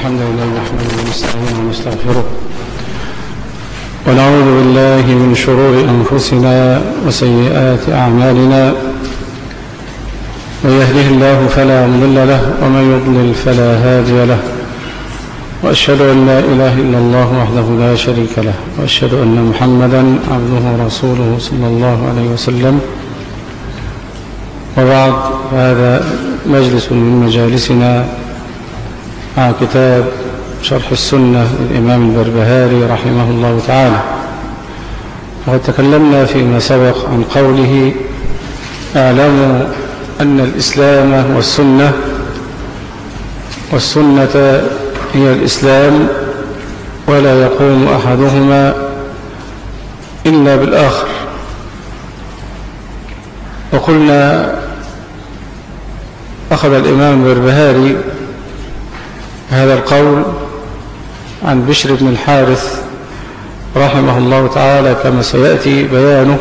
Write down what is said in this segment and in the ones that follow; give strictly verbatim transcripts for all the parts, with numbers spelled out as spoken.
الحمد لله نحمده ونستعينه ونستغفره ونعوذ بالله من شرور أنفسنا وسيئات أعمالنا، من يهده الله فلا مضل له ومن يضلل فلا هادي له، وأشهد أن لا إله إلا الله وحده لا شريك له، وأشهد أن محمدا عبده ورسوله صلى الله عليه وسلم. وبعد، هذا مجلس من مجالسنا مع كتاب شرح السنة للإمام البربهاري رحمه الله تعالى. وقد تكلمنا فيما سبق عن قوله: اعلموا أن الإسلام والسنة والسنة هي الإسلام، ولا يقوم أحدهما إلا بالآخر. وقلنا أخذ الإمام البربهاري هذا القول عن بشر بن الحارث رحمه الله تعالى كما سيأتي بيانه.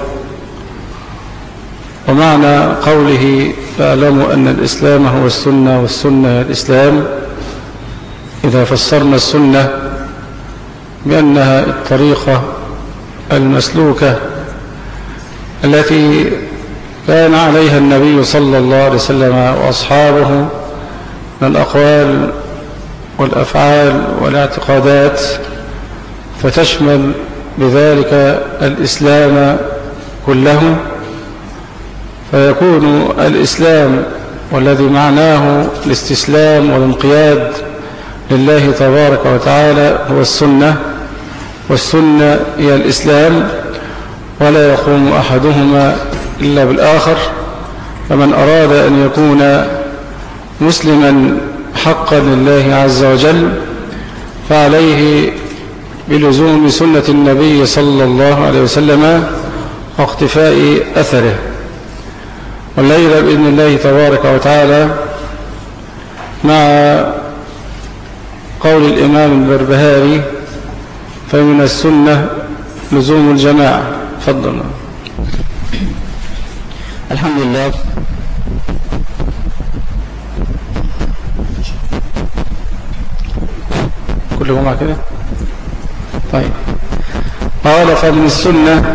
ومعنى قوله فاعلموا أن الإسلام هو السنة والسنة هي الإسلام، إذا فسرنا السنة بأنها الطريقة المسلوكة التي كان عليها النبي صلى الله عليه وسلم وأصحابه من الأقوال والأفعال والاعتقادات، فتشمل بذلك الإسلام كله. فيكون الإسلام والذي معناه الاستسلام والانقياد لله تبارك وتعالى هو السنة، والسنة هي الإسلام، ولا يقوم أحدهما إلا بالآخر. فمن أراد أن يكون مسلما حقا لله عز وجل فعليه بلزوم سنة النبي صلى الله عليه وسلم واقتفاء أثره. والليلة بإذن الله تبارك وتعالى مع قول الإمام البربهاري: فمن السنة لزوم الجماعة. تفضل. الحمد لله. كل جمعة كده. طيب، قال: فمن السنة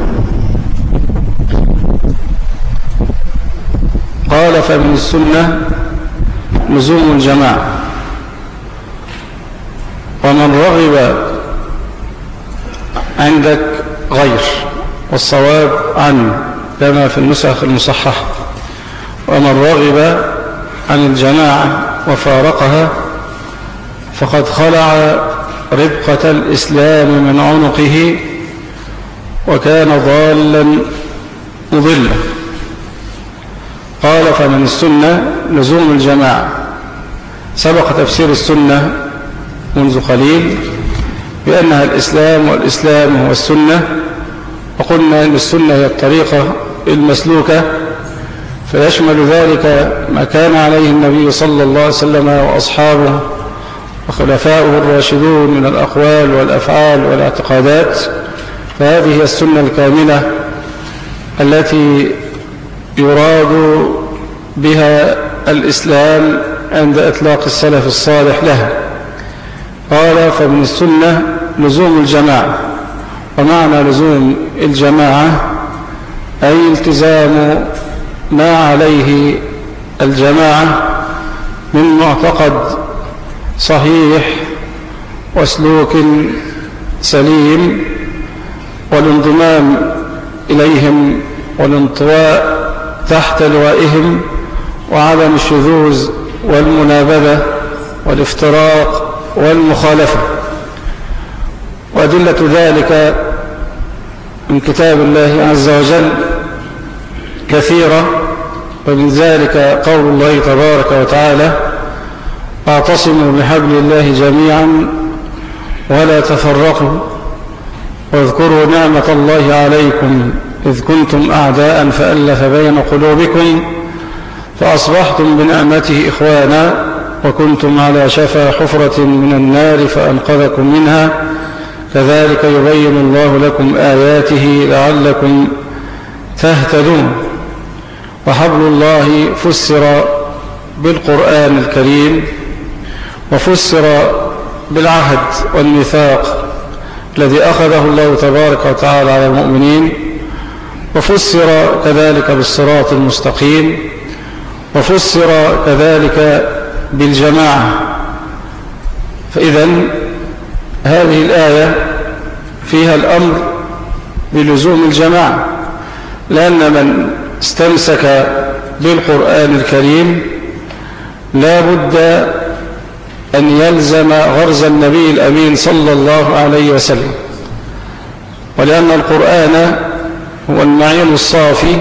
قال فمن السنة لزوم الجماعة، ومن رغب عندك غير، والصواب عنه كما في النسخ المصححة. ومن رغب عن الجماعة وفارقها فقد خلع ربقة الإسلام من عنقه وكان ضالا مضلا. قال: فمن السنة لزوم الجماعة. سبق تفسير السنة منذ قليل بأنها الإسلام، والإسلام هو السنة. وقلنا أن السنة هي الطريقة المسلوكة، فيشمل ذلك ما كان عليه النبي صلى الله عليه وسلم وأصحابه وخلفاؤه الراشدون من الأقوال والأفعال والاعتقادات. فهذه هي السنة الكاملة التي يراد بها الإسلام عند إطلاق السلف الصالح لها. قال: فمن السنة لزوم الجماعة. ومعنى لزوم الجماعة أي التزام ما عليه الجماعة من معتقد صحيح وسلوك سليم، والانضمام إليهم والانطواء تحت لوائهم، وعدم الشذوذ والمنابذة والافتراق والمخالفة. وأدلة ذلك من كتاب الله عز وجل كثيرة، ومن ذلك قول الله تبارك وتعالى: واعتصموا بحبل الله جميعا ولا تفرقوا واذكروا نعمة الله عليكم إذ كنتم أعداء فألف بين قلوبكم فأصبحتم بنعمته إخوانا وكنتم على شفا حفرة من النار فأنقذكم منها كذلك يبين الله لكم آياته لعلكم تهتدون. وحبل الله فسر بالقرآن الكريم وفسر بالعهد والميثاق الذي أخذه الله تبارك وتعالى على المؤمنين، وفسر كذلك بالصراط المستقيم، وفسر كذلك بالجماعة. فإذن هذه الآية فيها الأمر بلزوم الجماعة، لأن من استمسك بالقرآن الكريم لا بد أن يلزم غرز النبي الأمين صلى الله عليه وسلم، ولأن القرآن هو المعين الصافي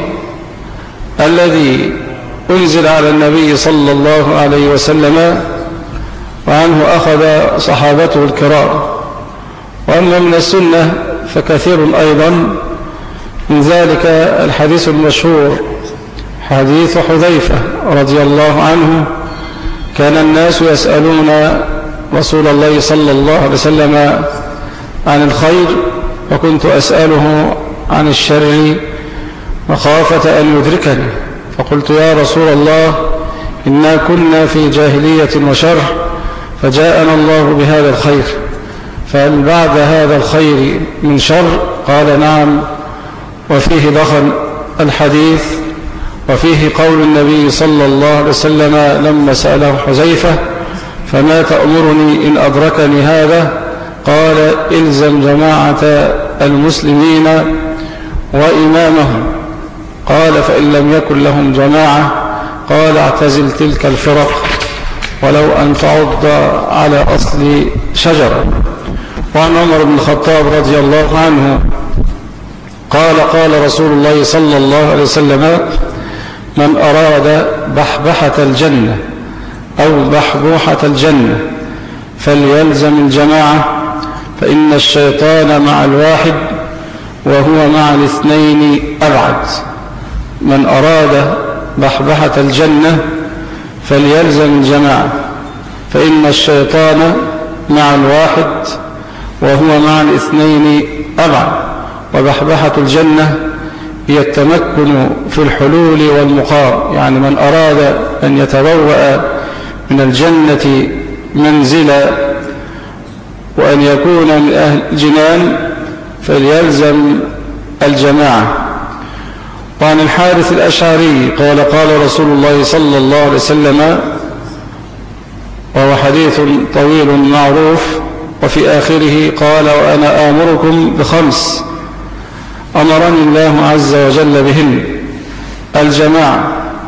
الذي أنزل على النبي صلى الله عليه وسلم، وعنه أخذ صحابته الكرام. وأما من السنة فكثير أيضا، من ذلك الحديث المشهور حديث حذيفة رضي الله عنه: كان الناس يسألون رسول الله صلى الله عليه وسلم عن الخير، وكنت أسأله عن الشر مخافة أن يدركني، فقلت: يا رسول الله، إنا كنا في جاهلية وشر، فجاءنا الله بهذا الخير، فهل بعد هذا الخير من شر؟ قال: نعم. وفيه دخل الحديث، وفيه قول النبي صلى الله عليه وسلم لما سأله حذيفة: فما تأمرني إن أدركني هذا؟ قال: إلزم جماعة المسلمين وإمامهم. قال: فإن لم يكن لهم جماعة؟ قال: اعتزل تلك الفرق ولو أن تعض على أصل شجرة. وعن عمر بن الخطاب رضي الله عنه قال: قال رسول الله صلى الله عليه وسلم: من أراد بحبحة الجنة أو بحبوحة الجنة فليلزم الجماعة، فإن الشيطان مع الواحد وهو مع الاثنين أبعد. من أراد بحبحة الجنة فليلزم الجماعة، فإن الشيطان مع الواحد وهو مع الاثنين أبعد. وبحبحة الجنة هي التمكن في الحلول والمقام، يعني من أراد أن يتبوأ من الجنة منزلا وأن يكون من أهل الجنان فليلزم الجماعة. وعن الحارث الأشعري قال: قال رسول الله صلى الله عليه وسلم، وهو حديث طويل معروف، وفي آخره قال: وأنا آمركم بخمس أمرني الله عز وجل بهن: الجماعة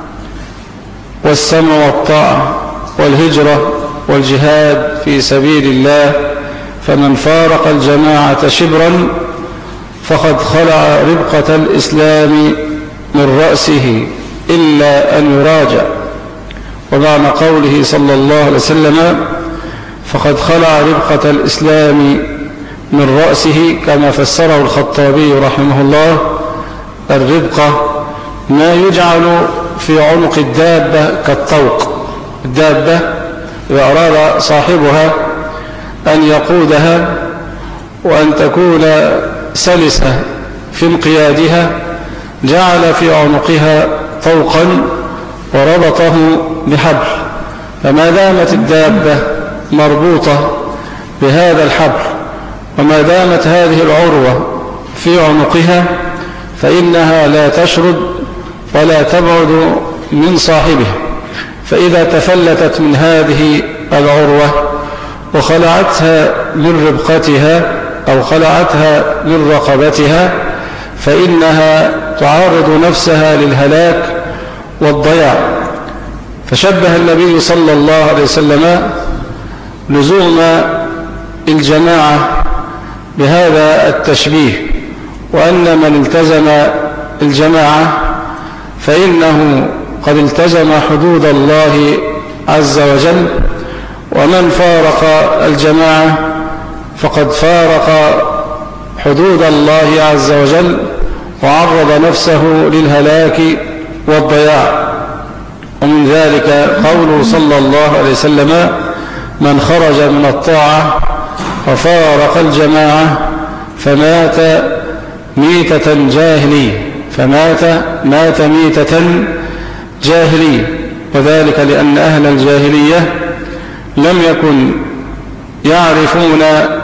والسمع والطاعة والهجرة والجهاد في سبيل الله، فمن فارق الجماعة شبرا فقد خلع ربقة الإسلام من رأسه إلا أن يراجع. ومعنى قوله صلى الله عليه وسلم فقد خلع ربقة الإسلام من رأسه كما فسره الخطابي رحمه الله: الربقة ما يجعل في عنق الدابة كالطوق. الدابة إذا أراد صاحبها أن يقودها وأن تكون سلسة في انقيادها جعل في عنقها طوقا وربطه بحبل، فما دامت الدابة مربوطة بهذا الحبل وما دامت هذه العروة في عنقها فإنها لا تشرد ولا تبعد من صاحبها. فإذا تفلتت من هذه العروة وخلعتها من ربقتها أو خلعتها من رقبتها فإنها تعرض نفسها للهلاك والضياع. فشبه النبي صلى الله عليه وسلم لزوم الجماعة بهذا التشبيه، وأن من التزم الجماعة فإنه قد التزم حدود الله عز وجل، ومن فارق الجماعة فقد فارق حدود الله عز وجل وعرض نفسه للهلاك والضياع. ومن ذلك قوله صلى الله عليه وسلم: من خرج من الطاعة وفارق الجماعة فمات ميتة جاهلية، فمات مات ميتة جاهلية. وذلك لأن أهل الجاهلية لم يكن يعرفون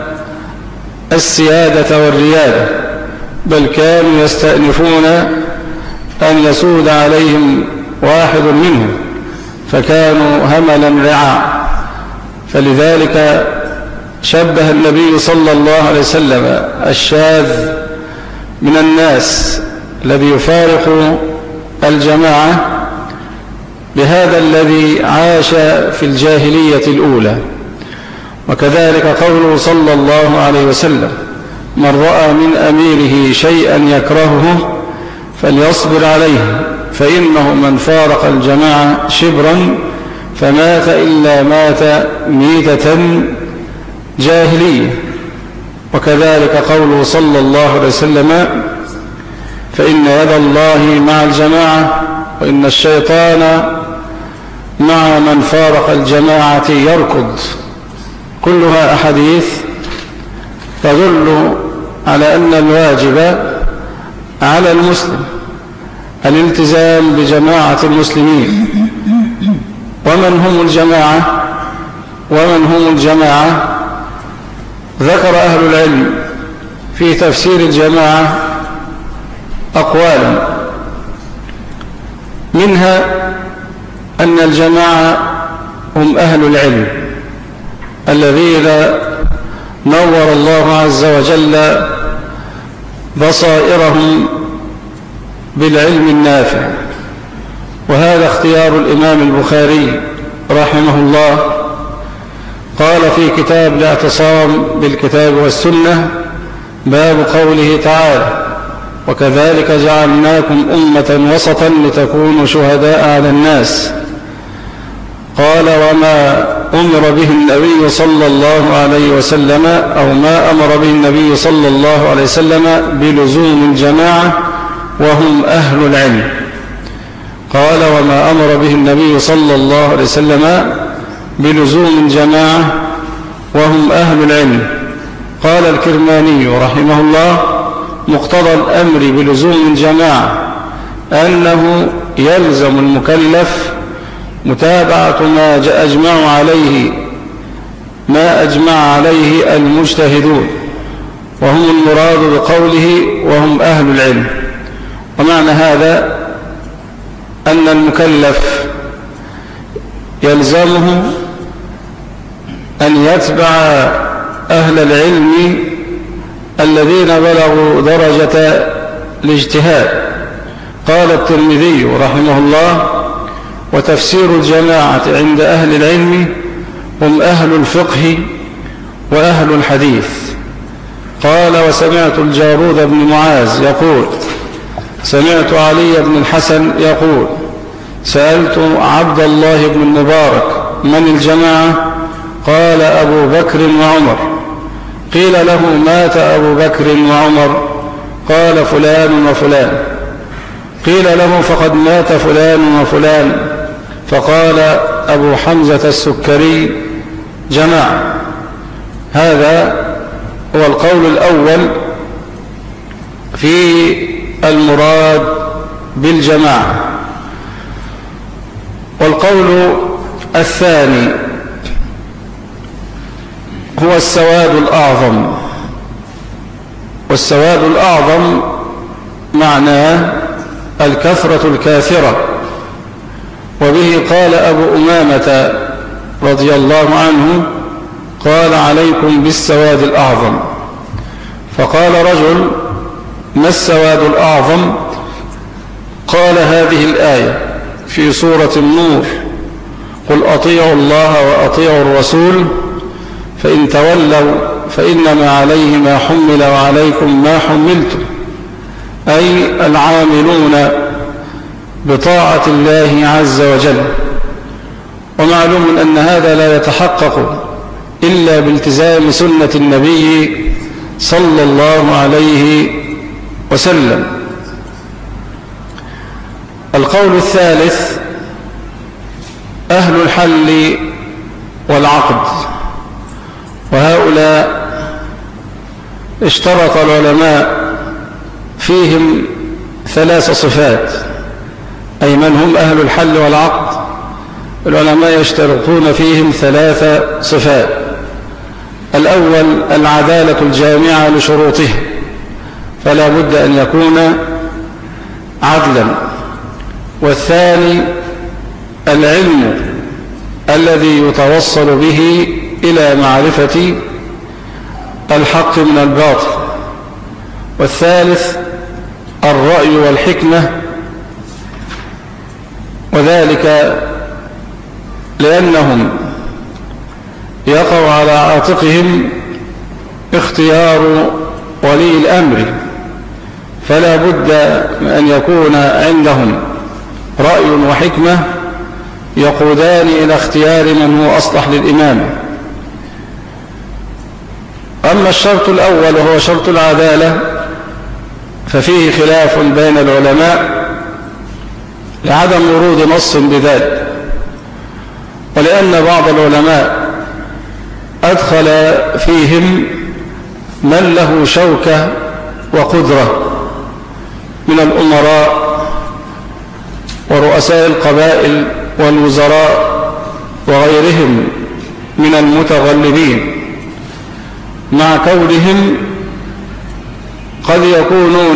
السيادة والريادة، بل كانوا يستأنفون أن يسود عليهم واحد منهم، فكانوا هملا رعاع. فلذلك شبه النبي صلى الله عليه وسلم الشاذ من الناس الذي يفارق الجماعة بهذا الذي عاش في الجاهلية الأولى. وكذلك قوله صلى الله عليه وسلم: من رأى من أميره شيئا يكرهه فليصبر عليه، فإنه من فارق الجماعة شبرا فمات إلا مات ميتة جاهلية. وكذلك قوله صلى الله عليه وسلم: فإن يد الله مع الجماعة وإن الشيطان مع من فارق الجماعة يركض. كلها أحاديث تدل على أن الواجب على المسلم الالتزام بجماعة المسلمين. ومن هم الجماعة؟ ومن هم الجماعة؟ ذكر أهل العلم في تفسير الجماعة أقوالا، منها أن الجماعة هم أهل العلم الذين نور الله عز وجل بصائرهم بالعلم النافع. وهذا اختيار الإمام البخاري رحمه الله، قال في كتاب الاعتصام بالكتاب والسنة: باب قوله تعالى: وكذلك جعلناكم أمة وسطا لتكونوا شهداء على الناس. قال: وما أمر به النبي صلى الله عليه وسلم أو ما أمر به النبي صلى الله عليه وسلم بلزوم الجماعة وهم أهل العلم. قال: وما أمر به النبي صلى الله عليه وسلم بلزوم الجماعة وهم أهل العلم. قال الكرماني رحمه الله: مقتضى الأمر بلزوم الجماعة أنه يلزم المكلف متابعة ما أجمع عليه ما أجمع عليه المجتهدون، وهم المراد بقوله وهم أهل العلم. ومعنى هذا أن المكلف يلزمه أن يتبع أهل العلم الذين بلغوا درجة الاجتهاد. قال الترمذي رحمه الله: وتفسير الجماعة عند أهل العلم هم أهل الفقه وأهل الحديث. قال: وسمعت الجارود بن معاذ يقول: سمعت علي بن الحسن يقول: سألت عبد الله بن المبارك: من الجماعة؟ قال: أبو بكر وعمر. قيل له: مات أبو بكر وعمر؟ قال: فلان وفلان. قيل له: فقد مات فلان وفلان. فقال أبو حمزة السكري: جماعة. هذا هو القول الأول في المراد بالجماعة. والقول الثاني هو السواد الأعظم. والسواد الأعظم معناه الكثرة الكاثرة. وبه قال أبو أمامة رضي الله عنه: قال: عليكم بالسواد الأعظم. فقال رجل: ما السواد الأعظم؟ قال: هذه الآية في سورة النور: قل أطيعوا الله وأطيعوا الرسول فإن تولوا فإنما عليه ما حمل وعليكم ما حملتم، أي العاملون بطاعة الله عز وجل. ومعلوم أن هذا لا يتحقق إلا بالتزام سنة النبي صلى الله عليه وسلم. القول الثالث أهل الحل والعقد. وهؤلاء اشترط العلماء فيهم ثلاث صفات، أي من هم أهل الحل والعقد: العلماء يشترطون فيهم ثلاث صفات. الأول العدالة الجامعة لشروطه، فلا بد أن يكون عدلا. والثاني العلم الذي يتوصل به إلى معرفة الحق من الباطل. والثالث الرأي والحكمة، وذلك لأنهم يقع على عاتقهم اختيار ولي الأمر، فلا بد من أن يكون عندهم رأي وحكمة يقودان إلى اختيار من هو أصلح للإمامة. أما الشرط الأول وهو شرط العدالة ففيه خلاف بين العلماء لعدم ورود نص بذلك، ولأن بعض العلماء أدخل فيهم من له شوكة وقدرة من الأمراء ورؤساء القبائل والوزراء وغيرهم من المتغلبين، مع كونهم قد يكونون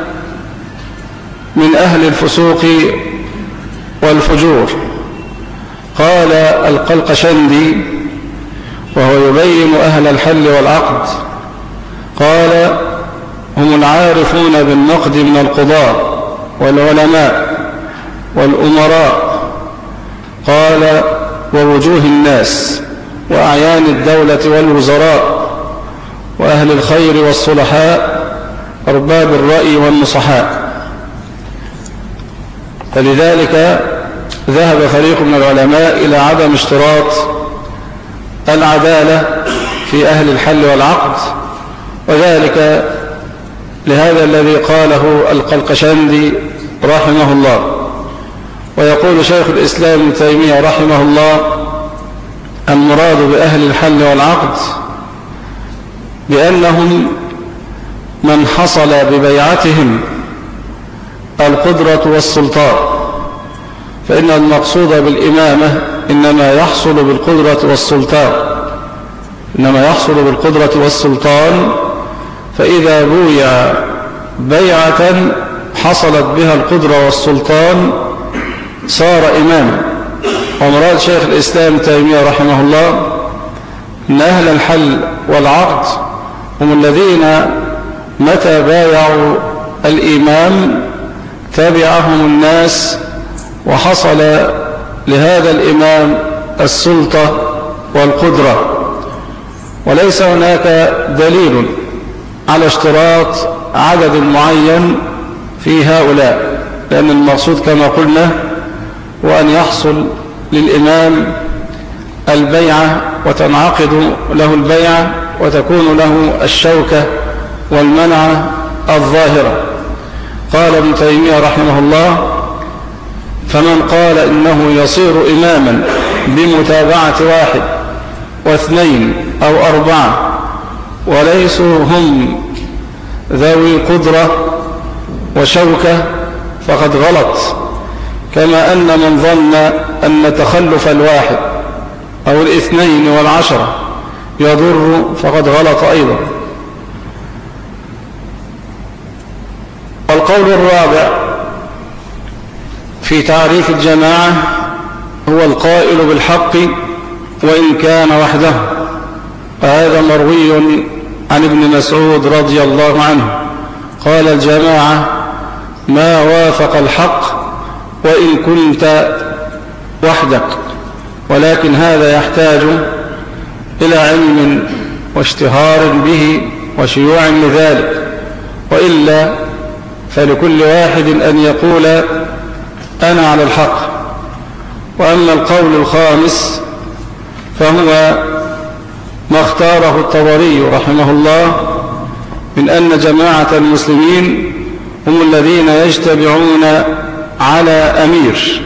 من أهل الفسوق والفجور. قال القلقشندي وهو يبين أهل الحل والعقد، قال هم العارفون بالنقد من القضاة والعلماء والأمراء، قال ووجوه الناس وأعيان الدولة والوزراء وأهل الخير والصلحاء أرباب الرأي والنصحاء. فلذلك ذهب فريق من العلماء إلى عدم اشتراط العدالة في أهل الحل والعقد، وذلك لهذا الذي قاله القلقشندي رحمه الله. ويقول شيخ الإسلام ابن تيمية رحمه الله المراد بأهل الحل والعقد بأنهم من حصل ببيعتهم القدرة والسلطان، فإن المقصود بالإمامة إنما يحصل بالقدرة والسلطان إنما يحصل بالقدرة والسلطان فإذا بويع بيعة حصلت بها القدرة والسلطان صار إماما. ومراد شيخ الإسلام تيمية رحمه الله أن أهل الحل والعقد هم الذين متى بايعوا الإمام تبعهم الناس وحصل لهذا الإمام السلطة والقدرة. وليس هناك دليل على اشتراط عدد معين في هؤلاء، لأن المقصود كما قلنا هو أن يحصل للإمام البيعة وتنعقد له البيعة وتكون له الشوكة والمنعة الظاهرة. قال ابن تيمية رحمه الله فمن قال إنه يصير إماما بمتابعة واحد واثنين أو أربعة وليسوا هم ذوي قدرة وشوكة فقد غلط، كما أن من ظن أن تخلف الواحد أو الاثنين والعشرة يضر فقد غلط أيضا. القول الرابع في تعريف الجماعة هو القائل بالحق وإن كان وحده، وهذا مروي عن ابن مسعود رضي الله عنه قال الجماعة ما وافق الحق وإن كنت وحدك، ولكن هذا يحتاج إلى علم واشتهار به وشيوع لذلك، وإلا فلكل واحد أن يقول أنا على الحق. وأما القول الخامس فهو ما اختاره الطبري رحمه الله من أن جماعة المسلمين هم الذين يجتمعون على أمير،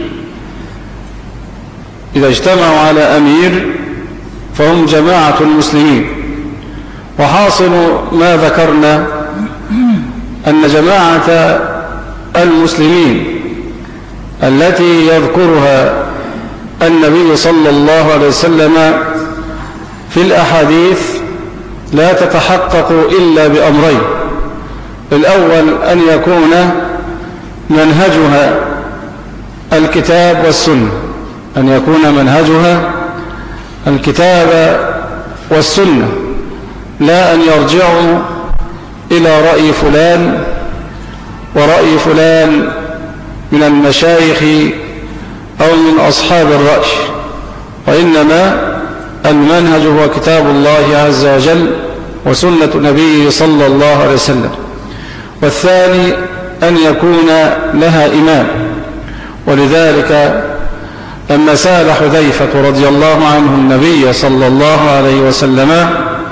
إذا اجتمعوا على أمير فهم جماعة المسلمين. وحاصل ما ذكرنا أن جماعة المسلمين التي يذكرها النبي صلى الله عليه وسلم في الأحاديث لا تتحقق إلا بأمرين. الأول أن يكون منهجها الكتاب والسنة، أن يكون منهجها الكتاب والسنة، لا أن يرجعوا إلى رأي فلان ورأي فلان من المشايخ أو من أصحاب الرأي، وإنما المنهج هو كتاب الله عز وجل وسنة نبيه صلى الله عليه وسلم. والثاني أن يكون لها إمام، ولذلك لما سأل حذيفة رضي الله عنه النبي صلى الله عليه وسلم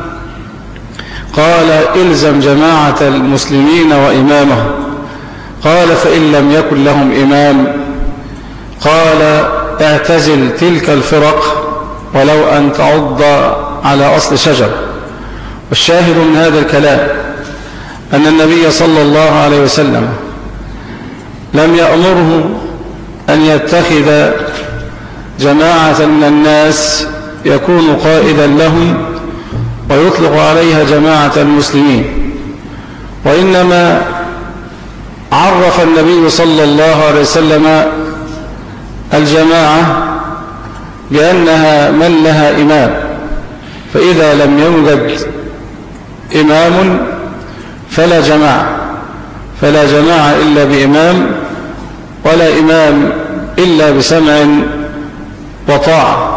قال إلزم جماعة المسلمين وإمامهم، قال فإن لم يكن لهم إمام قال اعتزل تلك الفرق ولو أن تعض على أصل شجر. والشاهد من هذا الكلام أن النبي صلى الله عليه وسلم لم يأمره أن يتخذ جماعة من الناس يكون قائدا لهم ويطلق عليها جماعة المسلمين، وإنما عرف النبي صلى الله عليه وسلم الجماعة بأنها من لها إمام، فإذا لم يوجد إمام فلا جماعة، فلا جماعة إلا بإمام، ولا إمام إلا بسمع وطاعة.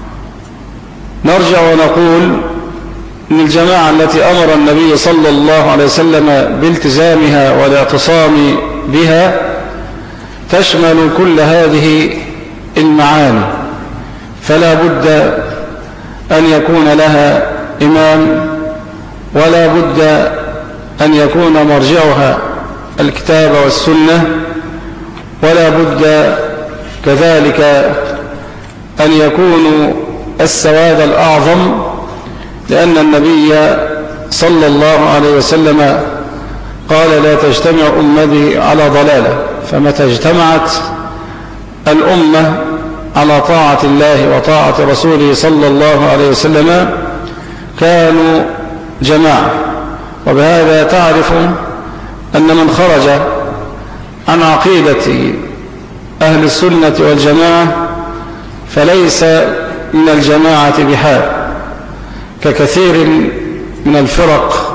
نرجع ونقول إن الجماعة التي أمر النبي صلى الله عليه وسلم بالتزامها والاعتصام بها تشمل كل هذه المعاني، فلا بد أن يكون لها إمام، ولا بد أن يكون مرجعها الكتاب والسنة، ولا بد كذلك أن يكون السواد الأعظم، لأن النبي صلى الله عليه وسلم قال لا تجتمع أمتي على ضلالة، فمتى اجتمعت الأمة على طاعة الله وطاعة رسوله صلى الله عليه وسلم كانوا جماعة. وبهذا تعرف أن من خرج عن عقيدة أهل السنة والجماعة فليس من الجماعة بحال، ككثير من الفرق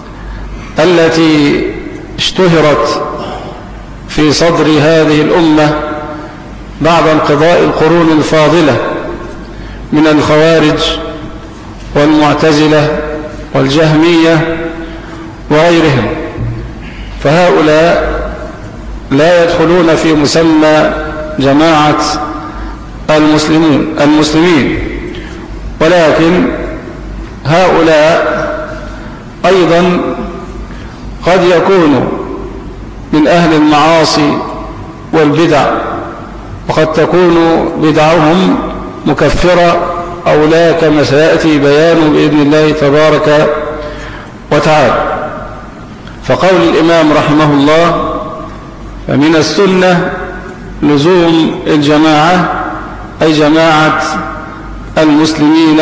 التي اشتهرت في صدر هذه الأمة بعد انقضاء القرون الفاضلة من الخوارج والمعتزلة والجهمية وغيرهم، فهؤلاء لا يدخلون في مسمى جماعة المسلمين المسلمين ولكن هؤلاء أيضا قد يكونوا من أهل المعاصي والبدع، وقد تكون بدعهم مكفرة أو لا، كما سيأتي بيانه بإذن الله تبارك وتعالى. فقول الإمام رحمه الله فمن السنة لزوم الجماعة، أي جماعة المسلمين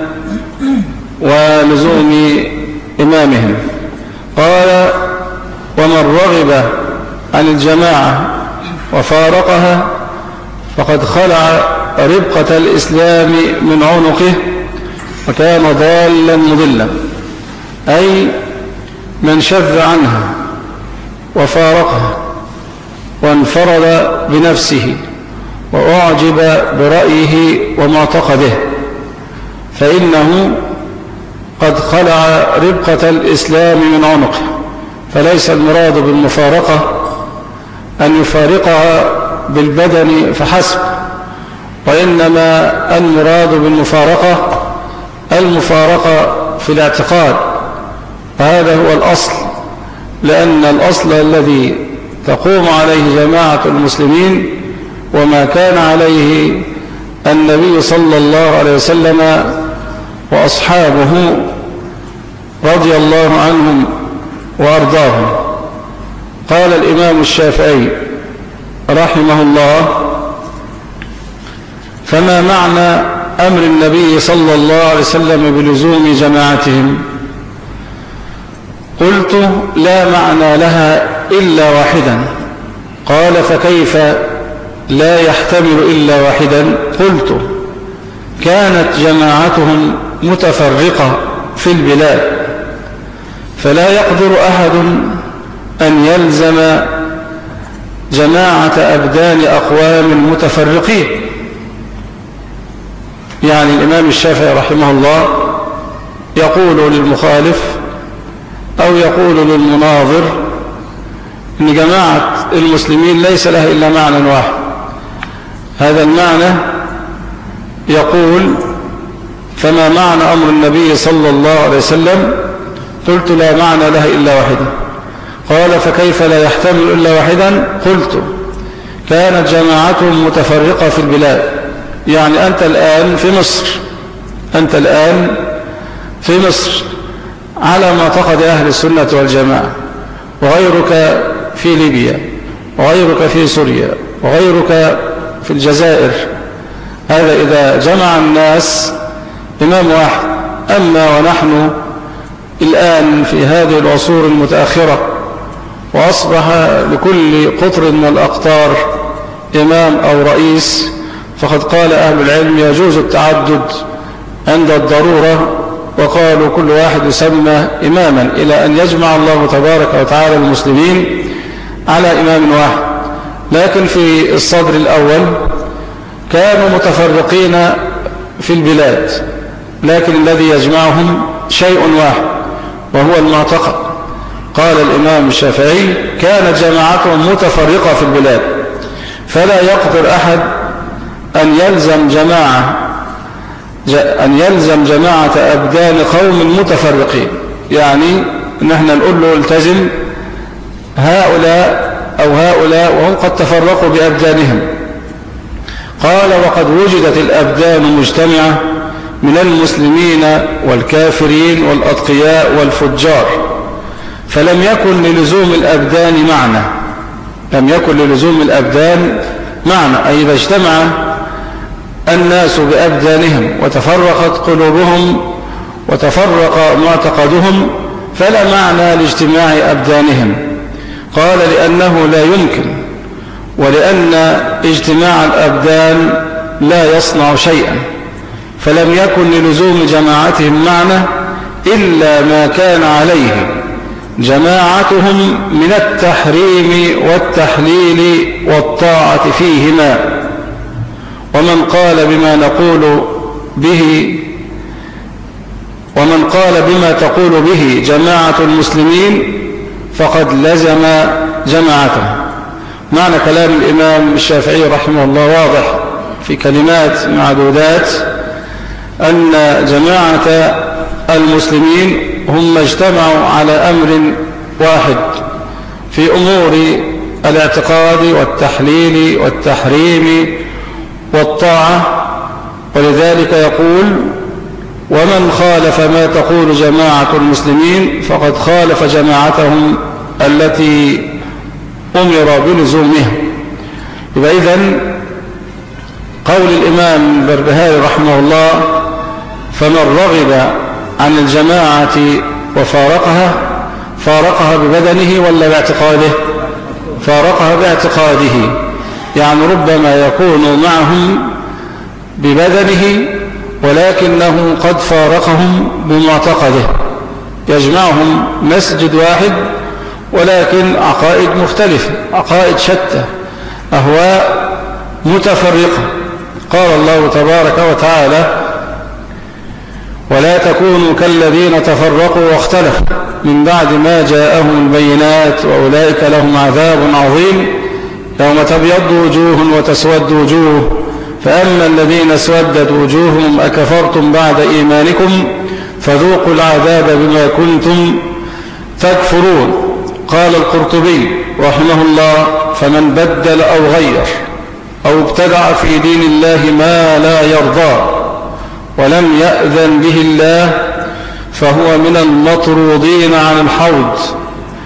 ولزوم إمامهم. قال ومن رغب عن الجماعة وفارقها فقد خلع ربقة الإسلام من عنقه وكان ضالا مضلا، أي من شذ عنها وفارقها وانفرد بنفسه وأعجب برأيه ومعتقده فإنه قد خلع ربقة الإسلام من عنقه. فليس المراد بالمفارقة أن يفارقها بالبدن فحسب، وإنما المراد بالمفارقة المفارقة في الاعتقاد، وهذا هو الأصل، لأن الأصل الذي تقوم عليه جماعة المسلمين وما كان عليه النبي صلى الله عليه وسلم وأصحابه رضي الله عنهم وأرضاهم. قال الإمام الشافعي رحمه الله فما معنى أمر النبي صلى الله عليه وسلم بلزوم جماعتهم؟ قلت لا معنى لها إلا واحدا. قال فكيف لا يحتمل إلا واحدا؟ قلت كانت جماعتهم متفرقة في البلاد، فلا يقدر أحد أن يلزم جماعة أبدان أقوام متفرقين. يعني الإمام الشافعي رحمه الله يقول للمخالف أو يقول للمناظر إن جماعة المسلمين ليس لها إلا معنى واحد، هذا المعنى يقول فما معنى أمر النبي صلى الله عليه وسلم؟ قلت لا معنى لها إلا واحدا. قال فكيف لا يحتمل إلا واحدا؟ قلت كانت جماعتهم متفرقة في البلاد. يعني أنت الآن في مصر، أنت الآن في مصر على معتقد أهل السنة والجماعة، وغيرك في ليبيا، وغيرك في سوريا، وغيرك في الجزائر. هذا إذا جمع الناس إمام واحد. أما ونحن الآن في هذه العصور المتأخرة وأصبح لكل قطر من الأقطار إمام أو رئيس، فقد قال أهل العلم يجوز التعدد عند الضرورة، وقالوا كل واحد يسمى إماما إلى أن يجمع الله تبارك وتعالى المسلمين على إمام واحد. لكن في الصدر الأول كانوا متفرقين في البلاد، لكن الذي يجمعهم شيء واحد وهو المعتقد. قال الإمام الشافعي كانت جماعتهم متفرقة في البلاد، فلا يقدر أحد أن يلزم جماعة أن يلزم جماعة أبدان قوم متفرقين. يعني نحن نقول له التزم هؤلاء أو هؤلاء وهم قد تفرقوا بأبدانهم. قال وقد وجدت الأبدان مجتمعة من المسلمين والكافرين والأتقياء والفجار، فلم يكن للزوم الأبدان معنى لم يكن للزوم الأبدان معنى أي إذا اجتمع الناس بأبدانهم وتفرقت قلوبهم وتفرق معتقدهم فلا معنى لاجتماع أبدانهم. قال لأنه لا يمكن، ولأن اجتماع الأبدان لا يصنع شيئا، فلم يكن للزوم جماعتهم معنى إلا ما كان عليه جماعتهم من التحريم والتحليل والطاعة فيهما. ومن قال بما نقول به ومن قال بما تقول به جماعة المسلمين فقد لزم جماعتهم. معنى كلام الإمام الشافعي رحمه الله واضح في كلمات معدودات، أن جماعة المسلمين هم اجتمعوا على أمر واحد في أمور الاعتقاد والتحليل والتحريم والطاعة. ولذلك يقول ومن خالف ما تقول جماعة المسلمين فقد خالف جماعتهم التي أمر بلزومها. يبقى إذن قول الإمام البربهاري رحمه الله فمن رغب عن الجماعة وفارقها فارقها ببدنه ولا باعتقاده؟ فارقها باعتقاده. يعني ربما يكون معهم ببدنه ولكنه قد فارقهم بمعتقده، يجمعهم مسجد واحد ولكن عقائد مختلفة، عقائد شتى، أهواء متفرقة. قال الله تبارك وتعالى ولا تكونوا كالذين تفرقوا واختلفوا من بعد ما جاءهم البينات وأولئك لهم عذاب عظيم يوم تبيض وجوه وتسود وجوه فأما الذين اسودت وجوههم أكفرتم بعد إيمانكم فذوقوا العذاب بما كنتم تكفرون. قال القرطبي رحمه الله فمن بدل أو غير أو ابتدع في دين الله ما لا يرضى ولم يأذن به الله فهو من المطرودين عن الحوض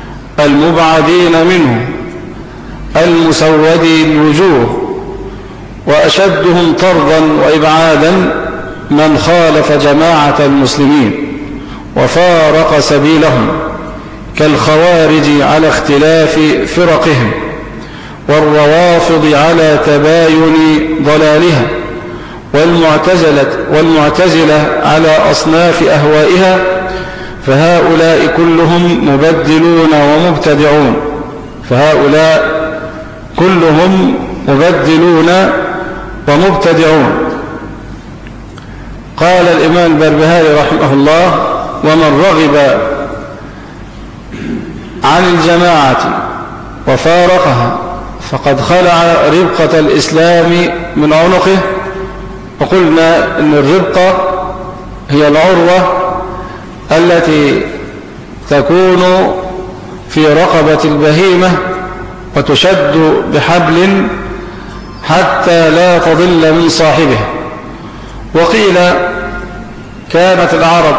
المبعدين منه المسودي الوجوه وأشدهم طردا وإبعادا من خالف جماعة المسلمين وفارق سبيلهم كالخوارج على اختلاف فرقهم والروافض على تباين ضلالها والمعتزلة, والمعتزلة على أصناف أهوائها، فهؤلاء كلهم مبدلون ومبتدعون فهؤلاء كلهم مبدلون ومبتدعون. قال الإمام البربهاري رحمه الله: ومن رغب عن الجماعة وفارقها فقد خلع ربقة الإسلام من عنقه. وقلنا أن الربقة هي العروة التي تكون في رقبة البهيمة وتشد بحبل حتى لا تضل من صاحبه. وقيل كانت العرب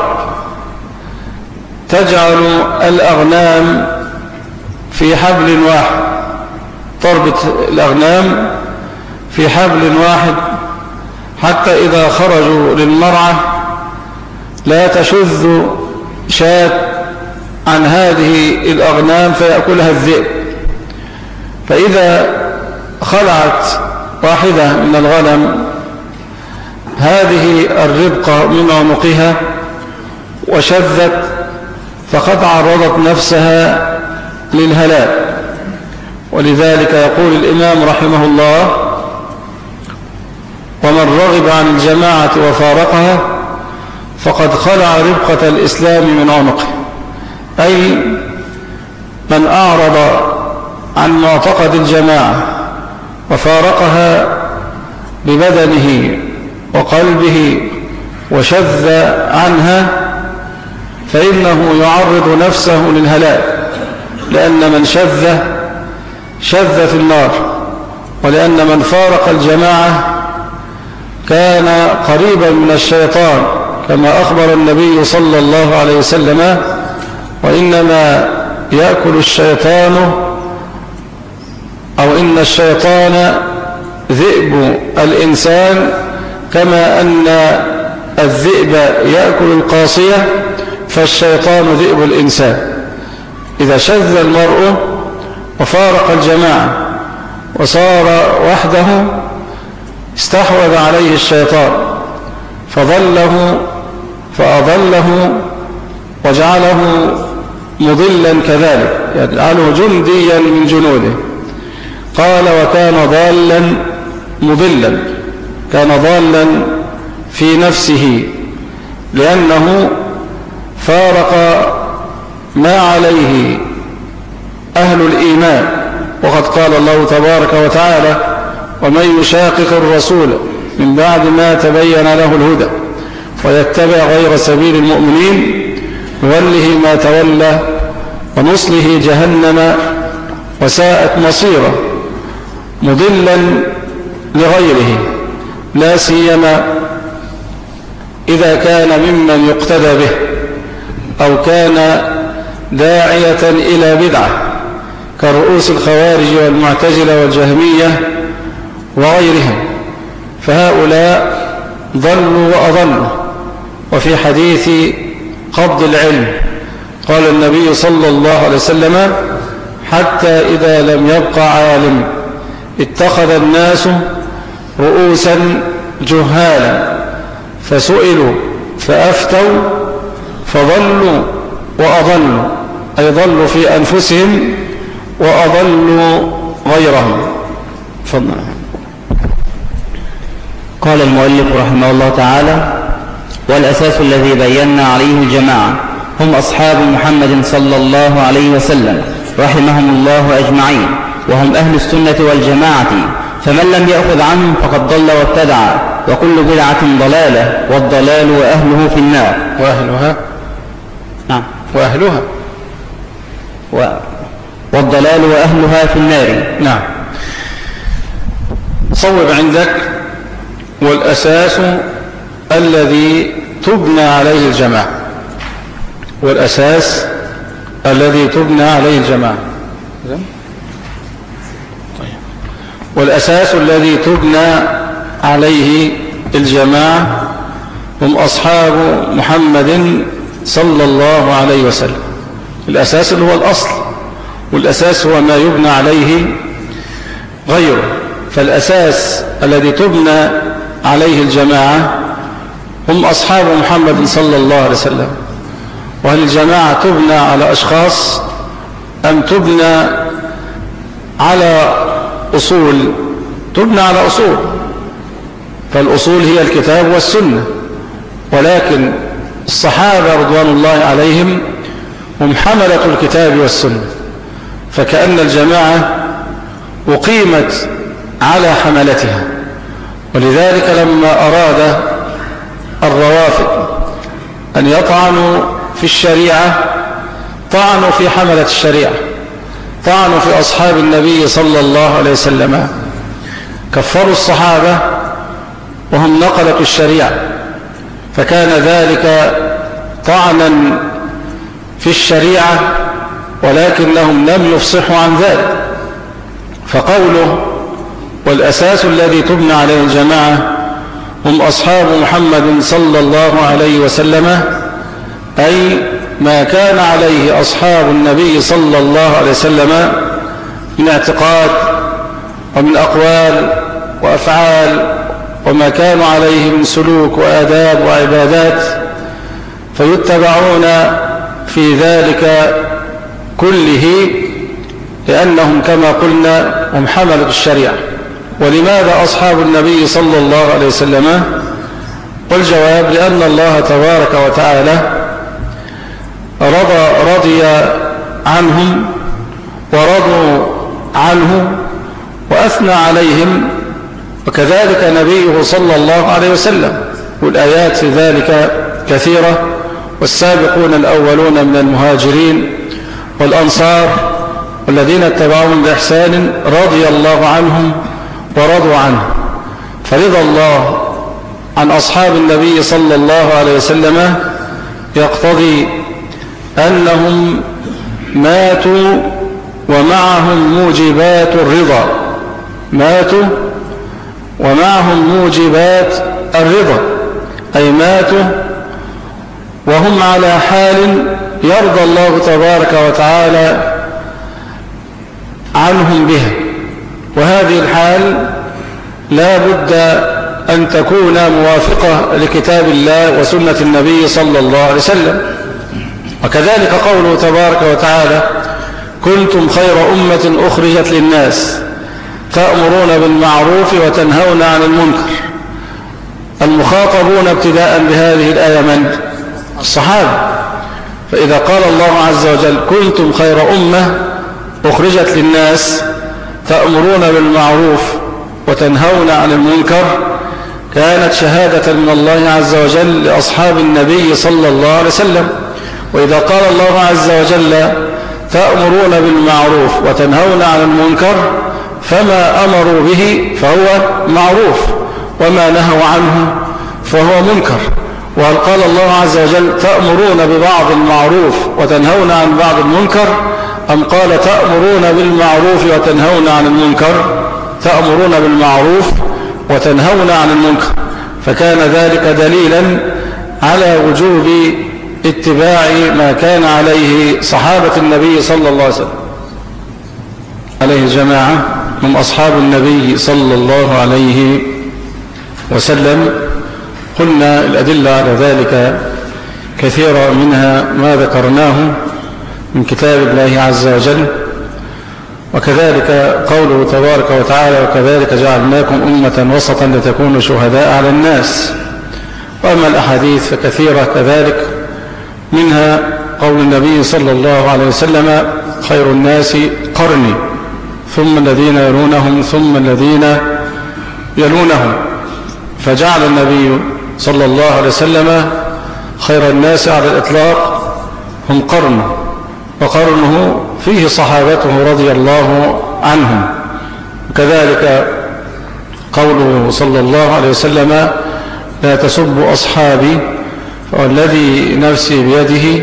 تجعل الأغنام في حبل واحد، تربط الأغنام في حبل واحد حتى إذا خرجوا للمرعى لا تشذ شاة عن هذه الأغنام فيأكلها الذئب. فإذا خلعت واحدة من الغنم هذه الربقة من عنقها وشذت فقد عرضت نفسها للهلاك. ولذلك يقول الإمام رحمه الله: ومن رغب عن الجماعة وفارقها فقد خلع ربقة الإسلام من عنقه، أي من أعرض عن معتقد الجماعة وفارقها ببدنه وقلبه وشذ عنها فإنه يعرض نفسه للهلاك، لأن من شذ شذ في النار، ولأن من فارق الجماعة كان قريبا من الشيطان كما أخبر النبي صلى الله عليه وسلم: وإنما يأكل الشيطان أو إن الشيطان ذئب الإنسان كما أن الذئب يأكل القاصية فالشيطان ذئب الإنسان. إذا شذ المرء وفارق الجماعة وصار وحده استحوذ عليه الشيطان فضله فأضله وجعله مضلا كذلك، يجعله جنديا من جنوده. قال: وكان ضالا مضلا، كان ضالا في نفسه لأنه فارق ما عليه أهل الإيمان. وقد قال الله تبارك وتعالى: ومن يشاقق الرسول من بعد ما تبين له الهدى ويتبع غير سبيل المؤمنين نوله ما تولى ونصله جهنم وساءت مصيرا، مضلا لغيره، لا سيما إذا كان ممن يقتدى به أو كان داعية إلى بدعة كرؤوس الخوارج والمعتزلة والجهمية وغيرهم، فهؤلاء ضلوا وأضلوا. وفي حديث قبض العلم قال النبي صلى الله عليه وسلم: حتى إذا لم يبقى عالم اتخذ الناس رؤوسا جهالا فسئلوا فأفتوا فضلوا وأضلوا، أي ضلوا في أنفسهم وأضلوا غيرهم. فضل. قال المؤلف رحمه الله تعالى: والأساس الذي بينا عليه الجماعة هم أصحاب محمد صلى الله عليه وسلم رحمهم الله أجمعين، وهم أهل السنة والجماعة، فمن لم يأخذ عنهم فقد ضل وابتدع، وكل بدعة ضلالة، والضلال وأهله في النار. وأهلها نعم وأهلها و... والضلال وأهلها في النار. نعم. صوب عندك: والأساس الذي تبنى عليه الجماعة، والأساس الذي تبنى عليه الجماعة. طيب. والأساس الذي تبنى عليه الجماعة هم أصحاب محمد صلى الله عليه وسلم. الأساس اللي هو الأصل، والأساس هو ما يبنى عليه غيره. فالأساس الذي تبنى عليه الجماعة هم أصحاب محمد صلى الله عليه وسلم. وهل الجماعة تبنى على أشخاص أم تبنى على أصول؟ تبنى على أصول، فالأصول هي الكتاب والسنة. ولكن الصحابة رضوان الله عليهم هم حملة الكتاب والسنة، فكأن الجماعة أقيمت على حملتها. ولذلك لما أراد الروافض أن يطعنوا في الشريعة طعنوا في حملة الشريعة، طعنوا في أصحاب النبي صلى الله عليه وسلم، كفروا الصحابة وهم نقلة الشريعة، فكان ذلك طعنا في الشريعة، ولكنهم لم يفصحوا عن ذلك. فقوله والأساس الذي تبنى عليه الجماعة هم أصحاب محمد صلى الله عليه وسلم، أي ما كان عليه أصحاب النبي صلى الله عليه وسلم من اعتقاد ومن أقوال وأفعال، وما كانوا عليه من سلوك وآداب وعبادات، فيتبعون في ذلك كله، لأنهم كما قلنا هم حملة الشريعة. ولماذا أصحاب النبي صلى الله عليه وسلم؟ والجواب لأن الله تبارك وتعالى رضى, رضي عنهم ورضوا عنه وأثنى عليهم، وكذلك نبيه صلى الله عليه وسلم. والآيات في ذلك كثيرة. والسابقون الأولون من المهاجرين والأنصار والذين اتبعوهم بإحسان رضي الله عنهم ورضوا عنه. فرضى الله عن أصحاب النبي صلى الله عليه وسلم يقتضي أنهم ماتوا ومعهم موجبات الرضا، ماتوا ومعهم موجبات الرضا، أي ماتوا وهم على حال يرضى الله تبارك وتعالى عنهم بها. وهذه الحال لا بد أن تكون موافقة لكتاب الله وسنة النبي صلى الله عليه وسلم. وكذلك قوله تبارك وتعالى كنتم خير أمة أخرجت للناس تأمرون بالمعروف وتنهون عن المنكر. المخاطبون ابتداء بهذه الآية من؟ الصحابة. فإذا قال الله عز وجل كنتم خير أمة أخرجت للناس تأمرون بالمعروف وتنهون عن المنكر، كانت شهادة من الله عز وجل لأصحاب النبي صلى الله عليه وسلم. وإذا قال الله عز وجل تأمرون بالمعروف وتنهون عن المنكر، فما أمروا به فهو معروف، وما نهوا عنه فهو منكر. وهل قال الله عز وجل تأمرون ببعض المعروف وتنهون عن بعض المنكر، أم قال تأمرون بالمعروف وتنهون عن المنكر؟ تأمرون بالمعروف وتنهون عن المنكر. فكان ذلك دليلا على وجوب اتباع ما كان عليه صحابة النبي صلى الله عليه وسلم. عليه الجماعة هم أصحاب النبي صلى الله عليه وسلم. قلنا الأدلة على ذلك كثيرة، منها ما ذكرناه من كتاب الله عز وجل، وكذلك قوله تبارك وتعالى وكذلك جعلناكم أمة وسطا لتكونوا شهداء على الناس. وأما الأحاديث فكثيرة كذلك، منها قول النبي صلى الله عليه وسلم خير الناس قرني ثم الذين يلونهم ثم الذين يلونهم. فجعل النبي صلى الله عليه وسلم خير الناس على الإطلاق هم قرن، وقرنه فيه صحابته رضي الله عنهم. وكذلك قوله صلى الله عليه وسلم لا تسبوا أصحابي والذي نفسي بيده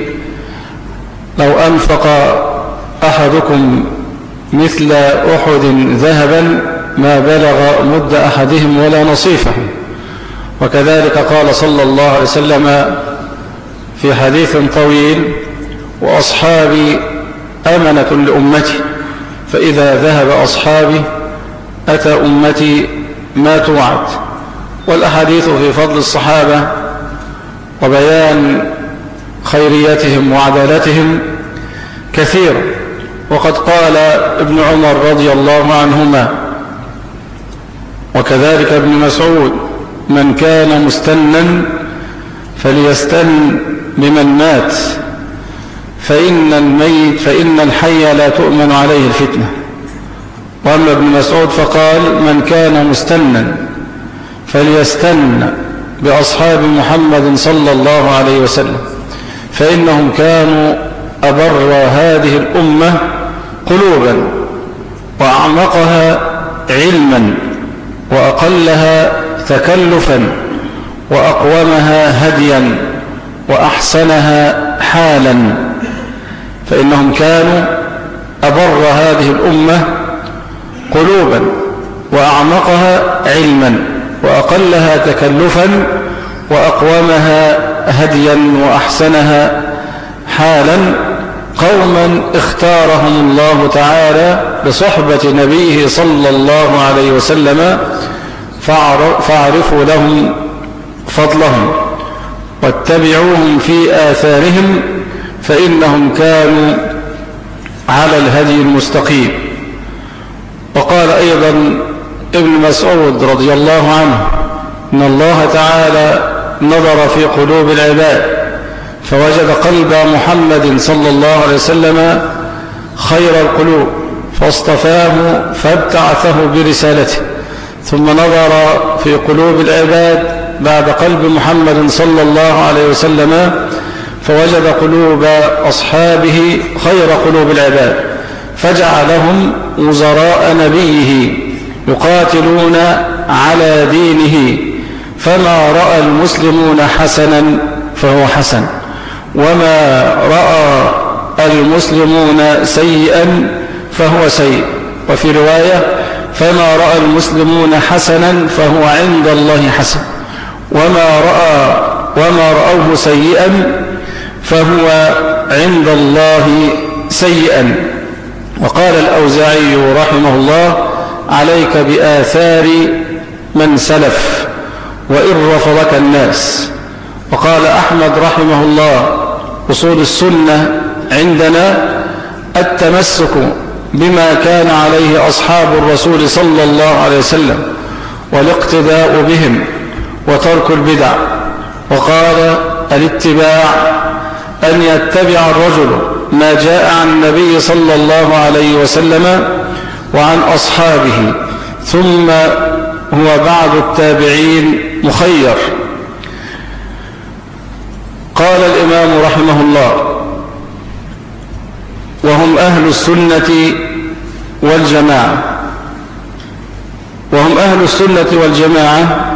لو أنفق أحدكم مثل أحد ذهبا ما بلغ مد أحدهم ولا نصيفه. وكذلك قال صلى الله عليه وسلم في حديث طويل: وأصحابي أمنة لأمتي، فإذا ذهب أصحابي أتى أمتي ما توعد. والأحاديث في فضل الصحابة وبيان خيريتهم وعدالتهم كثير. وقد قال ابن عمر رضي الله عنهما وكذلك ابن مسعود: من كان مستنا فليستن بمن مات، فإن الميت فإن الحي لا تؤمن عليه الفتنة. وأما ابن مسعود فقال: من كان مستنا فليستن بأصحاب محمد صلى الله عليه وسلم، فإنهم كانوا أبر هذه الأمة قلوبا وأعمقها علما وأقلها تكلفا وأقومها هديا وأحسنها حالا. فإنهم كانوا أبر هذه الأمة قلوبا وأعمقها علما وأقلها تكلفا وأقومها هديا وأحسنها حالا، قوما اختارهم الله تعالى بصحبة نبيه صلى الله عليه وسلم، فاعرفوا لهم فضلهم واتبعوهم في آثارهم، فإنهم كانوا على الهدي المستقيم. وقال أيضا ابن مسعود رضي الله عنه: إن الله تعالى نظر في قلوب العباد فوجد قلب محمد صلى الله عليه وسلم خير القلوب، فاصطفاه فابتعثه برسالته. ثم نظر في قلوب العباد بعد قلب محمد صلى الله عليه وسلم فوجد قلوب أصحابه خير قلوب العباد، فجعلهم وزراء نبيه يقاتلون على دينه، فما رأى المسلمون حسنا فهو حسن، وما رأى المسلمون سيئا فهو سيء. وفي رواية: فما رأى المسلمون حسنا فهو عند الله حسن، وما رأى وما رأوه سيئا فهو عند الله سيئا. وقال الأوزاعي رحمه الله: عليك بآثار من سلف وإن رفضك الناس. وقال أحمد رحمه الله: أصول السنة عندنا التمسك بما كان عليه أصحاب الرسول صلى الله عليه وسلم والاقتداء بهم وترك البدع. وقال: الاتباع أن يتبع الرجل ما جاء عن النبي صلى الله عليه وسلم وعن أصحابه، ثم هو بعد التابعين مخير. قال الإمام رحمه الله: وهم أهل السنة والجماعة. وهم أهل السنة والجماعة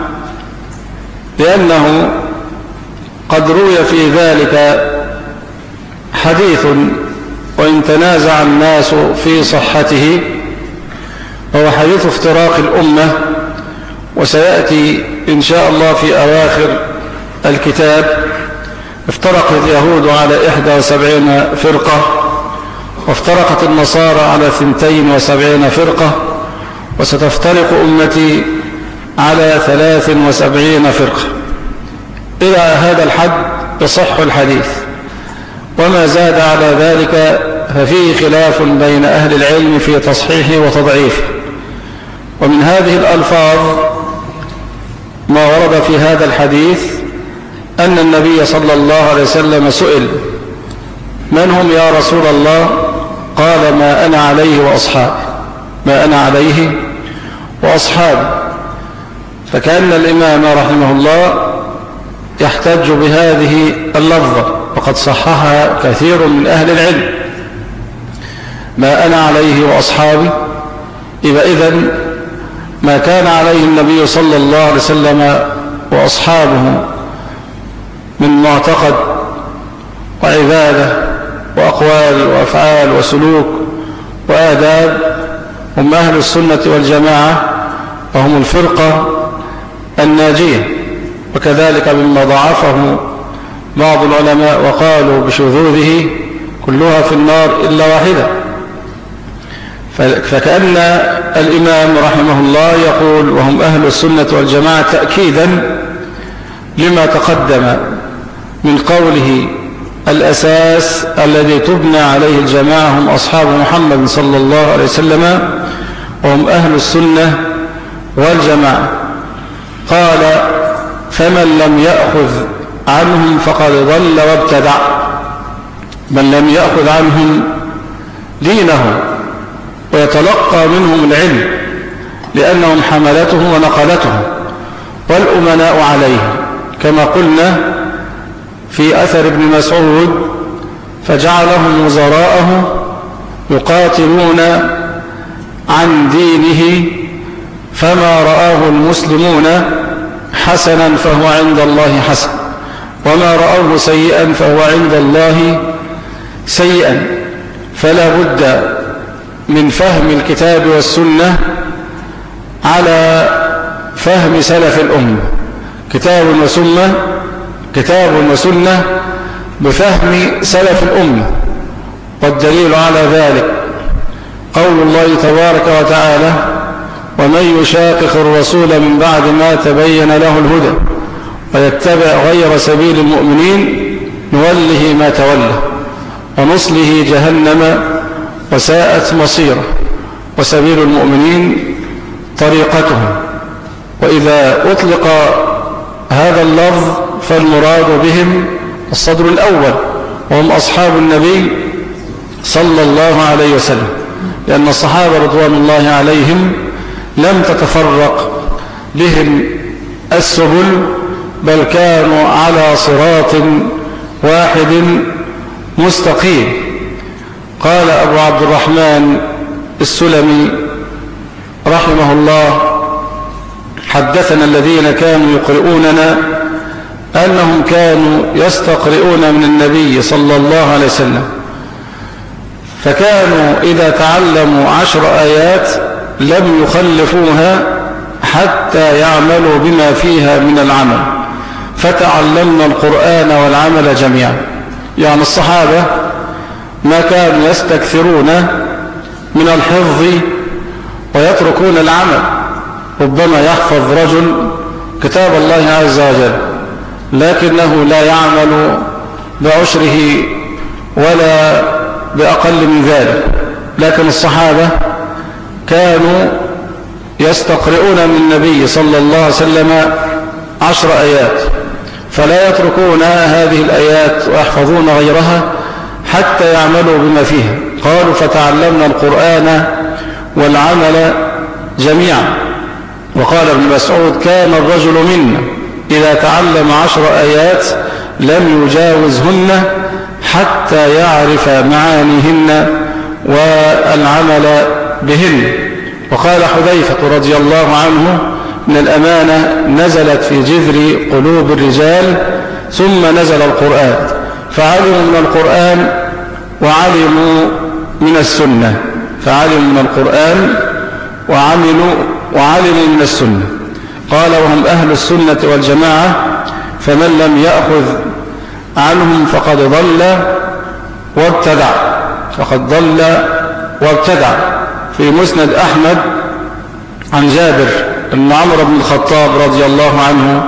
لأنه قد روي في ذلك حديث وإن تنازع الناس في صحته، وهو حديث افتراق الأمة. وسيأتي إن شاء الله في أواخر الكتاب: افترقت اليهود على إحدى وسبعين فرقة، وافترقت النصارى على ثنتين وسبعين فرقة، وستفترق أمتي على ثلاث وسبعين فرقة. إلى هذا الحد يصح الحديث، وما زاد على ذلك ففيه خلاف بين أهل العلم في تصحيحه وتضعيفه. ومن هذه الألفاظ ما ورد في هذا الحديث أن النبي صلى الله عليه وسلم سئل: من هم يا رسول الله؟ قال: ما أنا عليه وأصحابي. ما أنا عليه وأصحابي. فكأن الإمام رحمه الله يحتج بهذه اللفظة، وقد صححها كثير من أهل العلم: ما أنا عليه وأصحابي. إذا إذن ما كان عليه النبي صلى الله عليه وسلم وأصحابه من معتقد وعبادة وأقوال وأفعال وسلوك وآداب، هم أهل السنة والجماعة وهم الفرقة الناجية. وكذلك مما ضعفه بعض العلماء وقالوا بشذوذه كلها في النار إلا واحدة. فكأن الإمام رحمه الله يقول وهم أهل السنة والجماعة تأكيدا لما تقدم من قوله الأساس الذي تبنى عليه الجماعة هم أصحاب محمد صلى الله عليه وسلم وهم أهل السنة والجماعة. قال فمن لم يأخذ عنهم فقد ضل وابتدع. من لم يأخذ عنهم دينه ويتلقى منهم العلم لأنهم حملته ونقلته والأمناء عليه، كما قلنا في أثر ابن مسعود فجعلهم وزراءه يقاتلون عن دينه فما رآه المسلمون حسنا فهو عند الله حسن وما رأوه سيئا فهو عند الله سيئا. فلا بد من فهم الكتاب والسنة على فهم سلف الأمة، كتاب وسنة كتاب وسنة بفهم سلف الأمة. والدليل على ذلك قول الله تبارك وتعالى ومن يشاقق الرسول من بعد ما تبين له الهدى ويتبع غير سبيل المؤمنين نوله ما تولى ونصله جهنم وساءت مصيره وسبيل المؤمنين طريقتهم. وإذا أطلق هذا اللفظ فالمراد بهم الصدر الأول وهم أصحاب النبي صلى الله عليه وسلم، لأن الصحابة رضوان الله عليهم لم تتفرق بهم السبل بل كانوا على صراط واحد مستقيم. قال أبو عبد الرحمن السلمي رحمه الله حدثنا الذين كانوا يقرؤوننا أنهم كانوا يستقرؤون من النبي صلى الله عليه وسلم، فكانوا إذا تعلموا عشر آيات لم يخلفوها حتى يعملوا بما فيها من العمل، فتعلمنا القرآن والعمل جميعا. يعني الصحابة ما كانوا يستكثرون من الحفظ ويتركون العمل. ربما يحفظ رجل كتاب الله عز وجل لكنه لا يعمل بعشره ولا بأقل من ذلك، لكن الصحابة كانوا يستقرؤون من النبي صلى الله عليه وسلم عشر آيات فلا يتركون هذه الآيات ويحفظون غيرها حتى يعملوا بما فيها. قالوا فتعلمنا القرآن والعمل جميعا. وقال ابن مسعود كان الرجل منا إذا تعلم عشر آيات لم يجاوزهن حتى يعرف معانيهن والعمل بهن. وقال حذيفة رضي الله عنه إن الأمانة نزلت في جذر قلوب الرجال ثم نزل القرآن فعلموا من القرآن وعلموا من السنة فعلموا من القرآن وعملوا وعلموا من السنة. قال وهم أهل السنة والجماعة فمن لم يأخذ عنهم فقد ضل وابتدع فقد ضل وابتدع. في مسند أحمد عن جابر بن عمرو بن الخطاب رضي الله عنه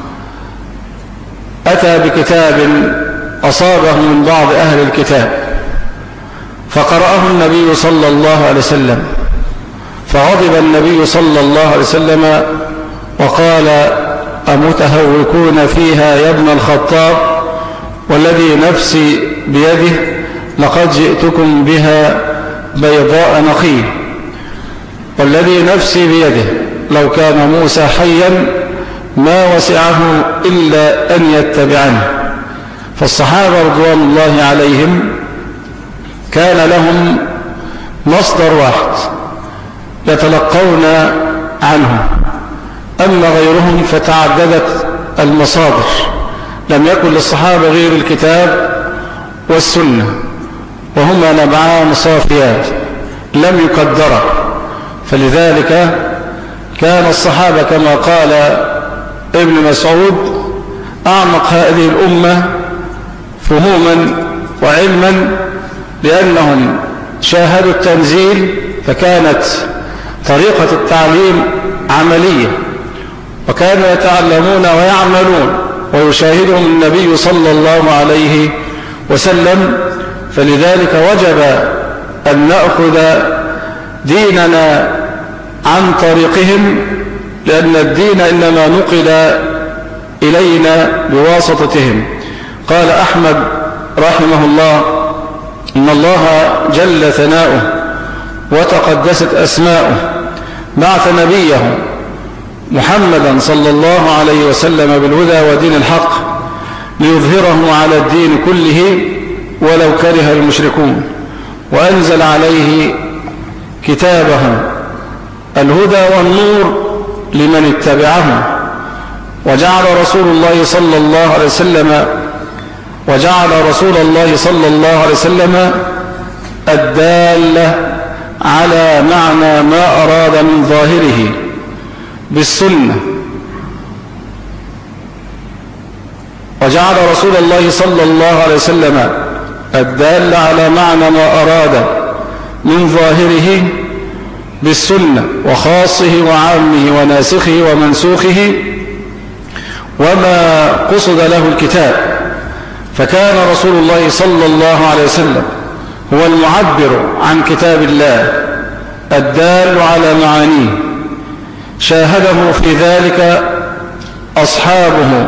أتى بكتاب أصابه من بعض أهل الكتاب فقرأه النبي صلى الله عليه وسلم فغضب النبي صلى الله عليه وسلم وقال أمتهوكون فيها يا ابن الخطاب والذي نفسي بيده لقد جئتكم بها بيضاء نقي والذي نفسي بيده لو كان موسى حيا ما وسعه إلا أن يتبعني. فالصحابة رضوان الله عليهم كان لهم مصدر واحد يتلقون عنه، أما غيرهم فتعددت المصادر، لم يكن للصحابة غير الكتاب والسنة وهما نبعان صافيات لم يقدرا. فلذلك كان الصحابة كما قال ابن مسعود أعمق هذه الأمة فهوما وعلما، لأنهم شاهدوا التنزيل، فكانت طريقة التعليم عملية، وكانوا يتعلمون ويعملون ويشاهدهم النبي صلى الله عليه وسلم. فلذلك وجب أن نأخذ ديننا عن طريقهم، لأن الدين إنما نقل إلينا بواسطتهم. قال أحمد رحمه الله: إن الله جل ثناؤه وتقدست أسماؤه بعث نبيه محمدا صلى الله عليه وسلم بالهدى ودين الحق ليظهره على الدين كله ولو كره المشركون، وأنزل عليه كتابه الهدى والنور لمن اتبعه، وجعل رسول الله صلى الله عليه وسلم وجعل رسول الله صلى الله عليه وسلم الدالة على معنى ما أراد من ظاهره بالسنة، وجعل رسول الله صلى الله عليه وسلم الدالة على معنى ما أراد من ظاهره بالسنة، وخاصه وعامه وناسخه ومنسوخه وما قصد له الكتاب. فكان رسول الله صلى الله عليه وسلم هو المعبر عن كتاب الله الدال على معانيه، شاهده في ذلك أصحابه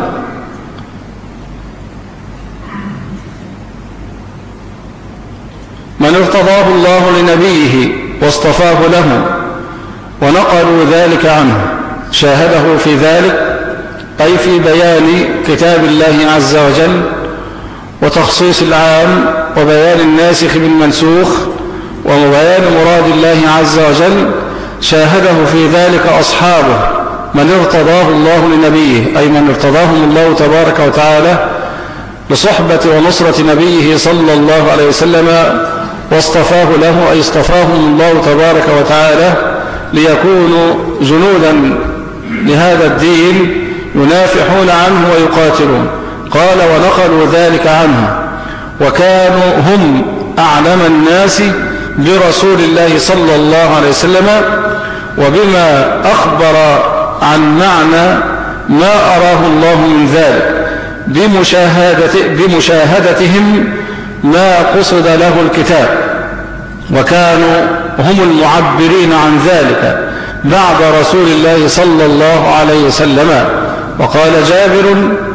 من ارتضاه الله لنبيه واصطفاه له، ونقلوا ذلك عنه، شاهده في ذلك أي في بيان كتاب الله عز وجل وتخصيص العام وبيان الناسخ بالمنسوخ وبيان مراد الله عز وجل، شاهده في ذلك أصحابه من ارتضاه الله لنبيه، أي من ارتضاهم الله تبارك وتعالى لصحبة ونصرة نبيه صلى الله عليه وسلم واصطفاه له، أي اصطفاهم الله تبارك وتعالى ليكونوا جنودا لهذا الدين ينافحون عنه ويقاتلون. قال: ونقلوا ذلك عنه، وكانوا هم أعلم الناس برسول الله صلى الله عليه وسلم وبما أخبر عن معنى ما أراه الله من ذلك بمشاهدة بمشاهدتهم ما قصد له الكتاب، وكانوا هم المعبرين عن ذلك بعد رسول الله صلى الله عليه وسلم. وقال جابر: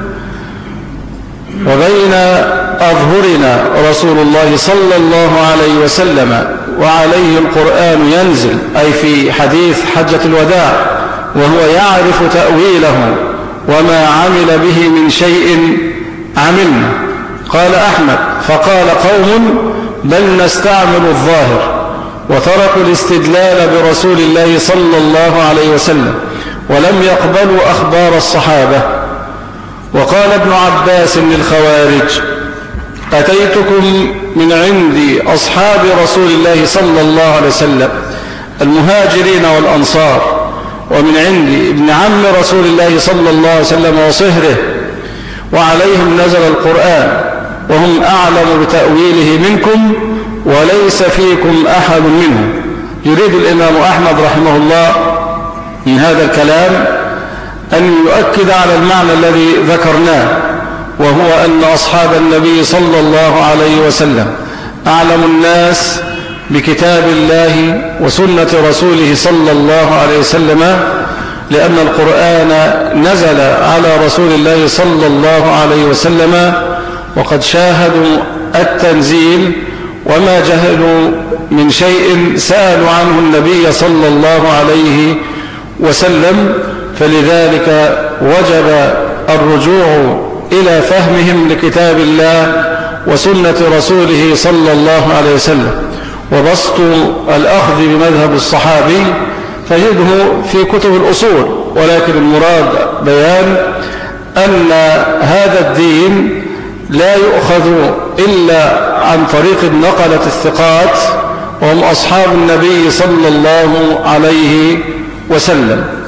وبين أظهرنا رسول الله صلى الله عليه وسلم وعليه القرآن ينزل، أي في حديث حجة الوداع، وهو يعرف تأويله وما عمل به من شيء عملنا. قال أحمد: فقال قوم: بل نستعمل الظاهر، وتركوا الاستدلال برسول الله صلى الله عليه وسلم ولم يقبلوا أخبار الصحابة. وقال ابن عباس للخوارج: أتيتكم من عند أصحاب رسول الله صلى الله عليه وسلم المهاجرين والأنصار، ومن عند ابن عم رسول الله صلى الله عليه وسلم وصهره، وعليهم نزل القرآن، وهم أعلم بتأويله منكم، وليس فيكم أحد منهم. يريد الإمام أحمد رحمه الله من هذا الكلام أن يؤكد على المعنى الذي ذكرناه، وهو أن أصحاب النبي صلى الله عليه وسلم أعلم الناس بكتاب الله وسنة رسوله صلى الله عليه وسلم، لأن القرآن نزل على رسول الله صلى الله عليه وسلم، وقد شاهدوا التنزيل وما جهلوا من شيء سألوا عنه النبي صلى الله عليه وسلم. فلذلك وجب الرجوع إلى فهمهم لكتاب الله وسنة رسوله صلى الله عليه وسلم. وبسط الأخذ بمذهب الصحابي تجده في كتب الأصول، ولكن المراد بيان أن هذا الدين لا يؤخذ إلا عن طريق النقلة الثقات، وهم أصحاب النبي صلى الله عليه وسلم.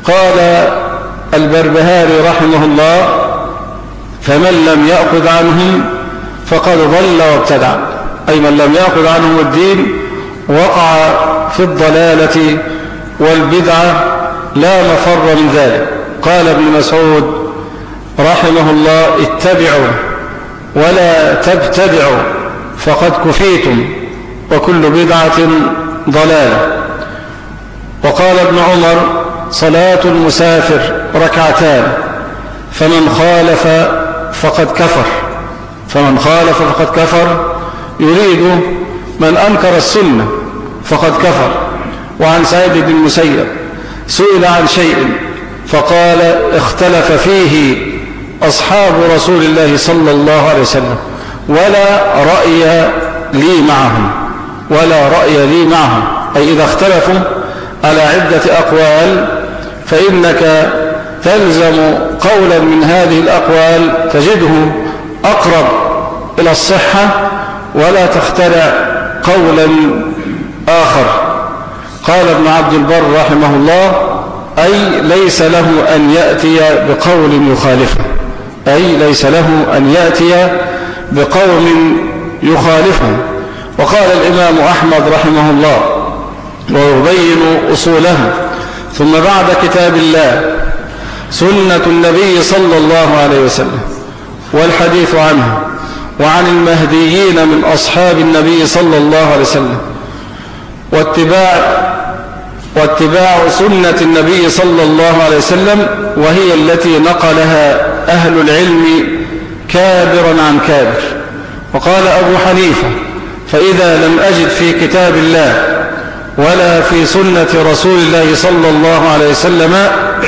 قال البربهاري رحمه الله: فمن لم يأخذ عنهم فقد ضل وابتدع، أي من لم يأخذ عنهم الدين وقع في الضلالة والبدعة لا مفر من ذلك. قال ابن مسعود رحمه الله: اتبعوا ولا تبتدعوا فقد كفيتم وكل بدعة ضلالة. وقال ابن عمر: صلاة المسافر ركعتان فمن خالف فقد كفر، فمن خالف فقد كفر يريد من أنكر السنة فقد كفر. وعن سعيد بن المسيب سئل عن شيء فقال: اختلف فيه أصحاب رسول الله صلى الله عليه وسلم ولا رأي لي معهم، ولا رأي لي معهم، أي إذا اختلفوا على عدة أقوال فإنك تلزم قولا من هذه الأقوال تجده أقرب إلى الصحة ولا تخترع قولا آخر. قال ابن عبد البر رحمه الله: أي ليس له أن يأتي بقول يخالفه، أي ليس له أن يأتي بقول يخالفه. وقال الإمام أحمد رحمه الله ويبين أصوله: ثم بعد كتاب الله سنة النبي صلى الله عليه وسلم والحديث عنه وعن المهديين من أصحاب النبي صلى الله عليه وسلم، واتباع واتباع سنة النبي صلى الله عليه وسلم، وهي التي نقلها أهل العلم كابرا عن كابر. وقال أبو حنيفة: فإذا لم أجد في كتاب الله ولا في سنة رسول الله صلى الله عليه وسلم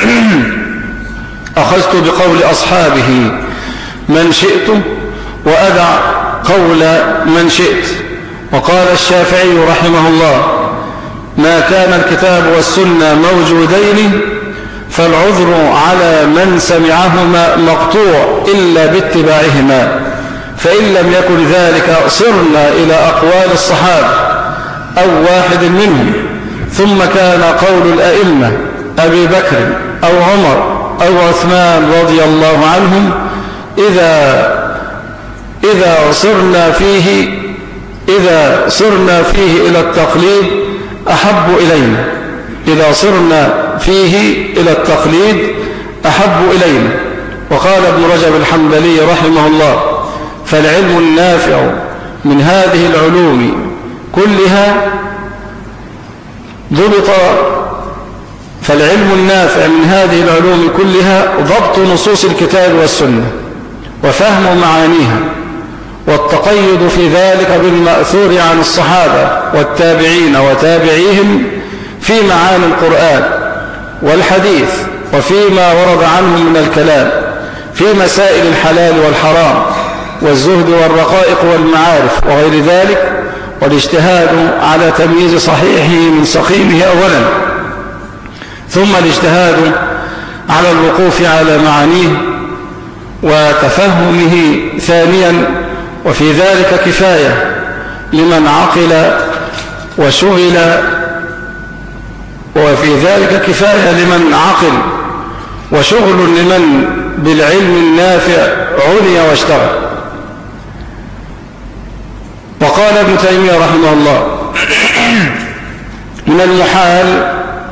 أخذت بقول أصحابه من شئت وأدع قول من شئت. وقال الشافعي رحمه الله: ما كان الكتاب والسنة موجودين فالعذر على من سمعهما مقطوع إلا باتباعهما، فإن لم يكن ذلك صرنا إلى أقوال الصحابة أو واحد منهم، ثم كان قول الأئمة أبي بكر أو عمر أو عثمان رضي الله عنهم إذا إذا صرنا فيه إذا صرنا فيه إلى التقليد أحب إلينا إذا صرنا فيه إلى التقليد أحب إلينا. وقال ابن رجب الحنبلي رحمه الله: فالعلم النافع من هذه العلوم كلها ضبط فالعلم النافع من هذه العلوم كلها ضبط نصوص الكتاب والسنة وفهم معانيها، والتقيد في ذلك بالمأثور عن الصحابة والتابعين وتابعيهم في معاني القرآن والحديث، وفيما ورد عنهم من الكلام في مسائل الحلال والحرام والزهد والرقائق والمعارف وغير ذلك، والاجتهاد على تمييز صحيحه من سقيمه أولا، ثم الاجتهاد على الوقوف على معانيه وتفهمه ثانيا. وفي ذلك كفاية لمن عقل وشغل وفي ذلك كفاية لمن عقل وشغل لمن بالعلم النافع عني واشتغل. وقال ابن تيمية رحمه الله: من المحال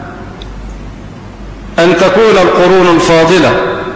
أن تكون القرون الفاضلة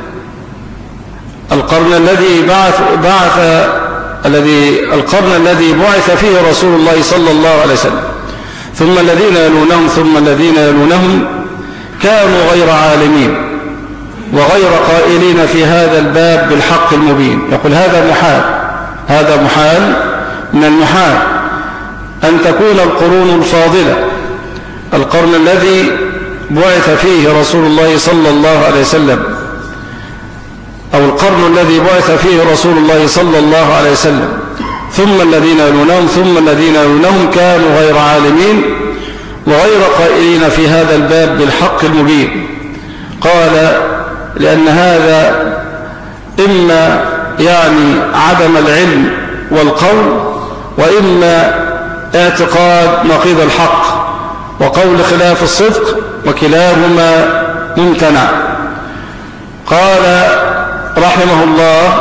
القرن الذي بعث, بعث الذي القرن الذي بعث فيه رسول الله صلى الله عليه وسلم ثم الذين يلونهم ثم الذين يلونهم كانوا غير عالمين وغير قائلين في هذا الباب بالحق المبين. يقول هذا محال هذا محال من المحال أن تكون القرون الفاضلة القرن الذي بعث فيه رسول الله صلى الله عليه وسلم أو القرن الذي بعث فيه رسول الله صلى الله عليه وسلم ثم الذين يلونهم ثم الذين يلونهم كانوا غير عالمين وغير قائلين في هذا الباب بالحق المبين. قال لأن هذا إما يعني عدم العلم والقول، وإما اعتقاد نقيض الحق وقول خلاف الصدق، وكلاهما ممتنع. قال رحمه الله: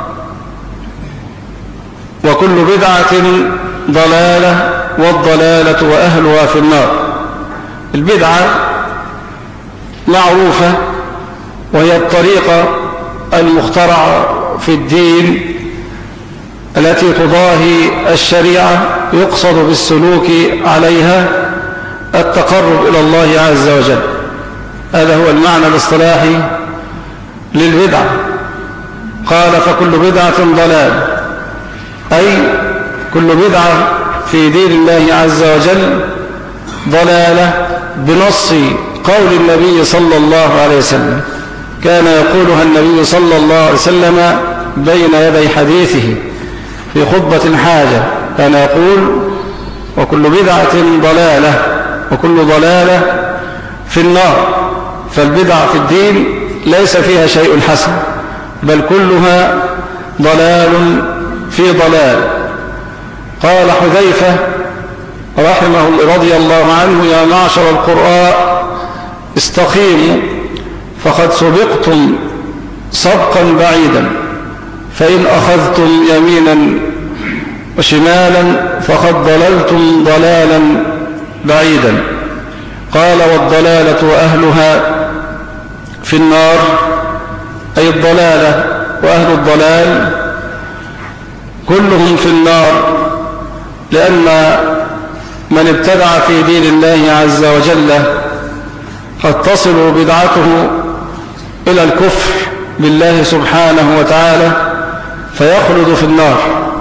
وكل بدعة ضلالة والضلالة وأهلها في النار. البدعة معروفة، وهي الطريقة المخترعة في الدين التي تضاهي الشريعة، يقصد بالسلوك عليها التقرب إلى الله عز وجل. هذا هو المعنى الاصطلاحي للبدعة. قال: فكل بدعة ضلال، أي كل بدعة في دين الله عز وجل ضلالة بنص قول النبي صلى الله عليه وسلم. كان يقولها النبي صلى الله عليه وسلم بين يدي حديثه في خطبة الحاجة، كان يقول: وكل بدعة ضلالة وكل ضلالة في النار. فالبدعة في الدين ليس فيها شيء حسن، بل كلها ضلال في ضلال. قال حذيفة رحمه رضي الله عنه: يا معشر القراء استقيموا فقد سبقتم سبقا بعيدا، فإن أخذتم يمينا وشمالا فقد ضللتم ضلالا بعيدا. قال: والضلالة وأهلها في النار، أي الضلالة وأهل الضلال كلهم في النار، لأن من ابتدع في دين الله عز وجل قد تصل بدعته إلى الكفر بالله سبحانه وتعالى فيخلد في النار،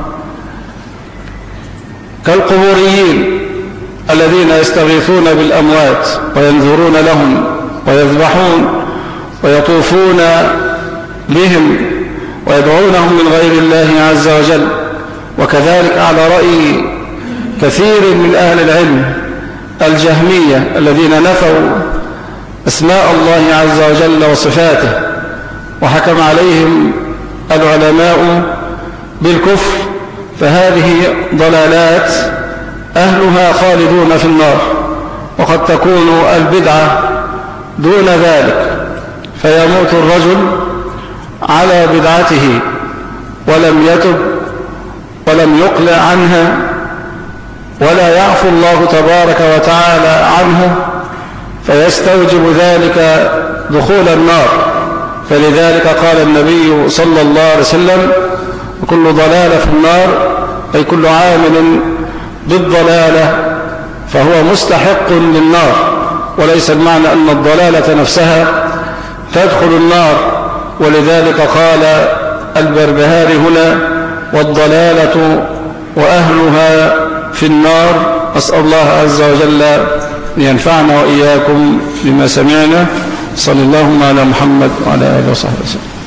كالقبوريين الذين يستغيثون بالأموات وينذرون لهم ويذبحون ويطوفون بهم ويدعونهم من غير الله عز وجل. وكذلك على رأي كثير من أهل العلم الجهمية الذين نفوا أسماء الله عز وجل وصفاته، وحكم عليهم العلماء بالكفر، فهذه ضلالات أهلها خالدون في النار. وقد تكون البدعة دون ذلك، فيموت الرجل على بدعته ولم يتب ولم يقلع عنها، ولا يعفو الله تبارك وتعالى عنه، فيستوجب ذلك دخول النار. فلذلك قال النبي صلى الله عليه وسلم: وكل ضلالة في النار، أي كل عامل بالضلالة فهو مستحق للنار، وليس المعنى أن الضلالة نفسها تدخل النار. ولذلك قال البربهاري هنا: والضلالة وأهلها في النار. أسأل الله عز وجل أن ينفعنا وإياكم بما سمعنا. صلى الله على محمد وعلى آله وصحبه وسلم.